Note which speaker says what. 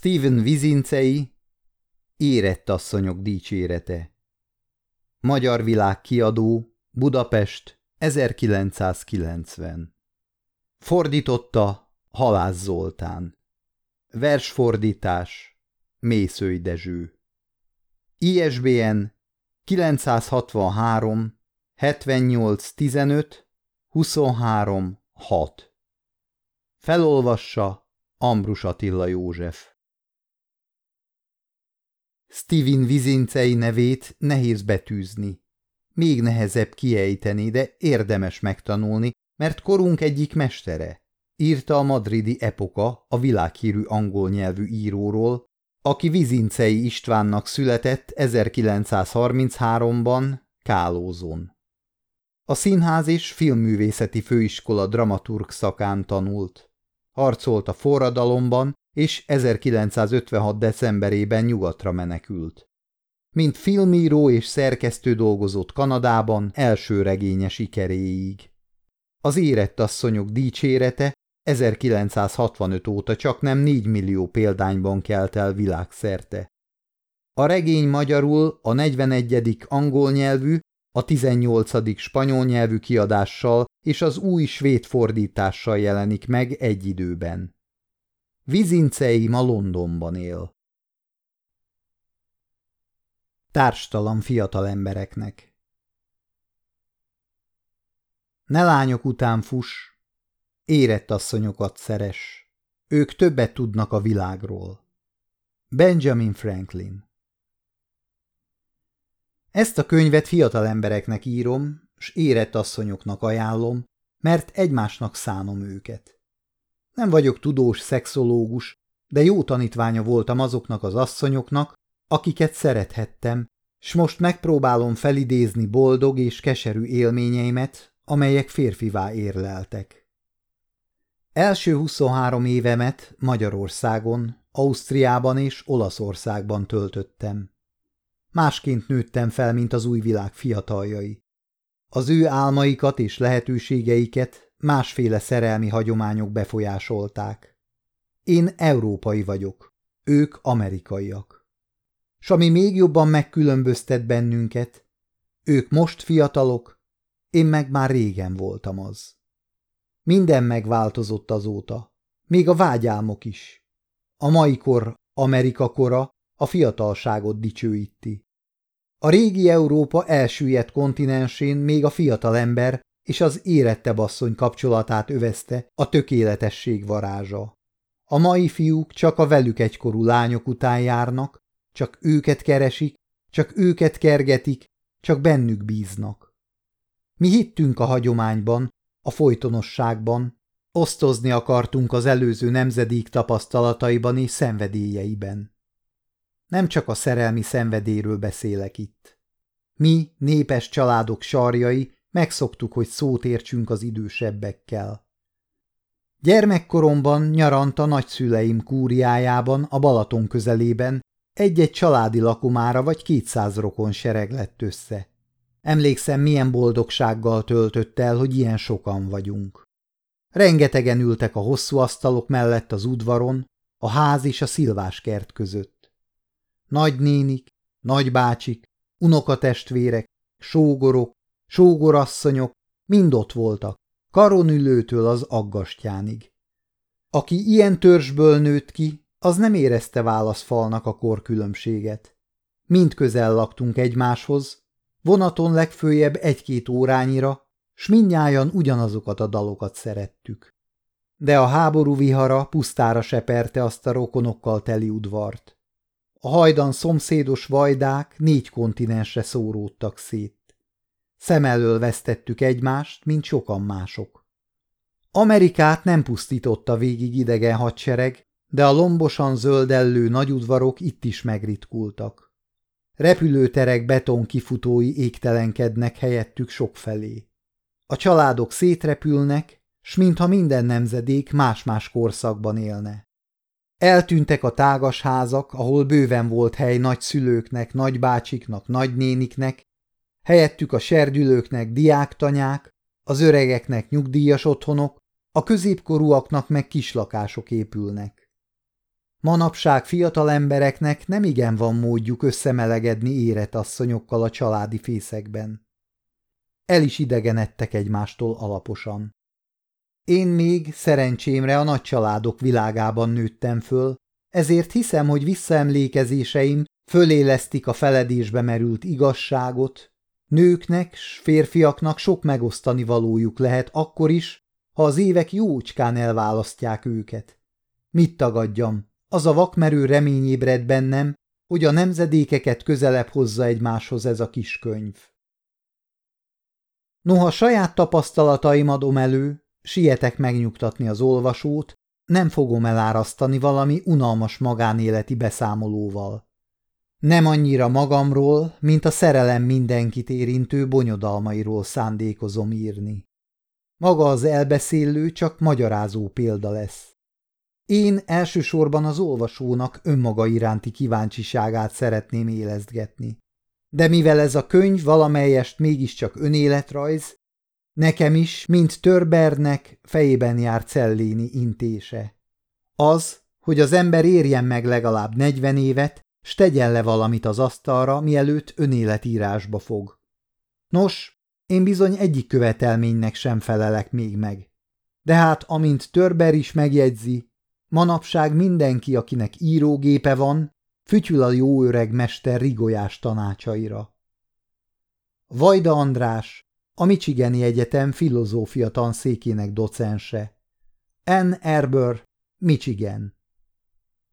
Speaker 1: Stephen Vizincei, Érett asszonyok dicsérete. Magyar Világ Kiadó, Budapest, 1990. Fordította Halász Zoltán. Versfordítás Mészöly Dezső. ISBN 963 78 15 23 6. Felolvassa Ambrus Attila József. Stephen Vizincei nevét nehéz betűzni. Még nehezebb kiejteni, de érdemes megtanulni, mert korunk egyik mestere, írta a madridi Epoka a világhírű angol nyelvű íróról, aki Vizincei Istvánnak született 1933-ban Kálózon. A Színház és Filmművészeti Főiskola dramaturg szakán tanult. Harcolt a forradalomban, és 1956. decemberében nyugatra menekült. Mint filmíró és szerkesztő dolgozott Kanadában első regénye sikeréig. Az Érett asszonyok dicsérete 1965 óta csaknem 4 millió példányban kelt el világszerte. A regény magyarul a 41. angol nyelvű, a 18. spanyol nyelvű kiadással és az új svéd fordítással jelenik meg egy időben. Vizincei ma Londonban él. Társtalan fiatal embereknek. Ne lányok után fuss, érett asszonyokat szeress, ők többet tudnak a világról. Benjamin Franklin. Ezt a könyvet fiatal embereknek írom, s érett asszonyoknak ajánlom, mert egymásnak szánom őket. Nem vagyok tudós szexológus, de jó tanítványa voltam azoknak az asszonyoknak, akiket szerethettem, s most megpróbálom felidézni boldog és keserű élményeimet, amelyek férfivá érleltek. Első 23 évemet Magyarországon, Ausztriában és Olaszországban töltöttem. Másként nőttem fel, mint az új világ fiataljai. Az ő álmaikat és lehetőségeiket másféle szerelmi hagyományok befolyásolták. Én európai vagyok, ők amerikaiak. S ami még jobban megkülönböztet bennünket, ők most fiatalok, én meg már régen voltam az. Minden megváltozott azóta, még a vágyálmok is. A mai kor Amerika kora a fiatalságot dicsőíti. A régi Európa elsüllyedt kontinensén még a fiatal ember és az érettebb asszony kapcsolatát övezte a tökéletesség varázsa. A mai fiúk csak a velük egykorú lányok után járnak, csak őket keresik, csak őket kergetik, csak bennük bíznak. Mi hittünk a hagyományban, a folytonosságban, osztozni akartunk az előző nemzedék tapasztalataiban és szenvedélyeiben. Nem csak a szerelmi szenvedélyről beszélek itt. Mi, népes családok sarjai, megszoktuk, hogy szót értsünk az idősebbekkel. Gyermekkoromban nyaranta nagyszüleim kúriájában, a Balaton közelében egy-egy családi lakomára vagy 200 rokon sereg lett össze. Emlékszem, milyen boldogsággal töltött el, hogy ilyen sokan vagyunk. Rengetegen ültek a hosszú asztalok mellett az udvaron, a ház és a szilváskert között. Nagynénik, nagybácsik, unokatestvérek, sógorok, sógorasszonyok mind ott voltak, karonülőtől az aggastyánig. Aki ilyen törzsből nőtt ki, az nem érezte válaszfalnak a korkülönbséget. Mind közel laktunk egymáshoz, vonaton legföljebb 1-2 órányira, s mindnyájan ugyanazokat a dalokat szerettük. De a háború vihara pusztára seperte azt a rokonokkal teli udvart. A hajdan szomszédos vajdák 4 kontinensre szóródtak szét. Szem elől vesztettük egymást, mint sokan mások. Amerikát nem pusztította végig idegen hadsereg, de a lombosan zöldellő nagyudvarok itt is megritkultak. Repülőterek betonkifutói égtelenkednek helyettük sokfelé. A családok szétrepülnek, s mintha minden nemzedék más-más korszakban élne. Eltűntek a tágas házak, ahol bőven volt hely nagyszülőknek, nagybácsiknak, nagynéniknek, helyettük a serdülőknek diáktanyák, az öregeknek nyugdíjas otthonok, a középkorúaknak meg kislakások épülnek. Manapság fiatal embereknek nemigen van módjuk összemelegedni érett asszonyokkal a családi fészekben. El is idegenedtek egymástól alaposan. Én még szerencsémre a nagy családok világában nőttem föl, ezért hiszem, hogy visszaemlékezéseim fölélesztik a feledésbe merült igazságot. Nőknek s férfiaknak sok megosztani valójuk lehet akkor is, ha az évek jócskán elválasztják őket. Mit tagadjam, az a vakmerő remény ébred bennem, hogy a nemzedékeket közelebb hozza egymáshoz ez a kis könyv. Noha saját tapasztalataim adom elő, sietek megnyugtatni az olvasót, nem fogom elárasztani valami unalmas magánéleti beszámolóval. Nem annyira magamról, mint a szerelem mindenkit érintő bonyodalmairól szándékozom írni. Maga az elbeszélő csak magyarázó példa lesz. Én elsősorban az olvasónak önmaga iránti kíváncsiságát szeretném élezgetni. De mivel ez a könyv valamelyest mégiscsak önéletrajz, nekem is, mint Törbernek fejében jár Celléni intése. Az, hogy az ember érjen meg legalább 40 évet, s tegyen le valamit az asztalra, mielőtt önéletírásba fog. Nos, én bizony egyik követelménynek sem felelek még meg. De hát, amint Törber is megjegyzi, manapság mindenki, akinek írógépe van, fütyül a jó öreg mester rigolyás tanácsaira. Vajda András, a Michigani Egyetem filozófia tanszékének docense. Ann Arbor, Michigan.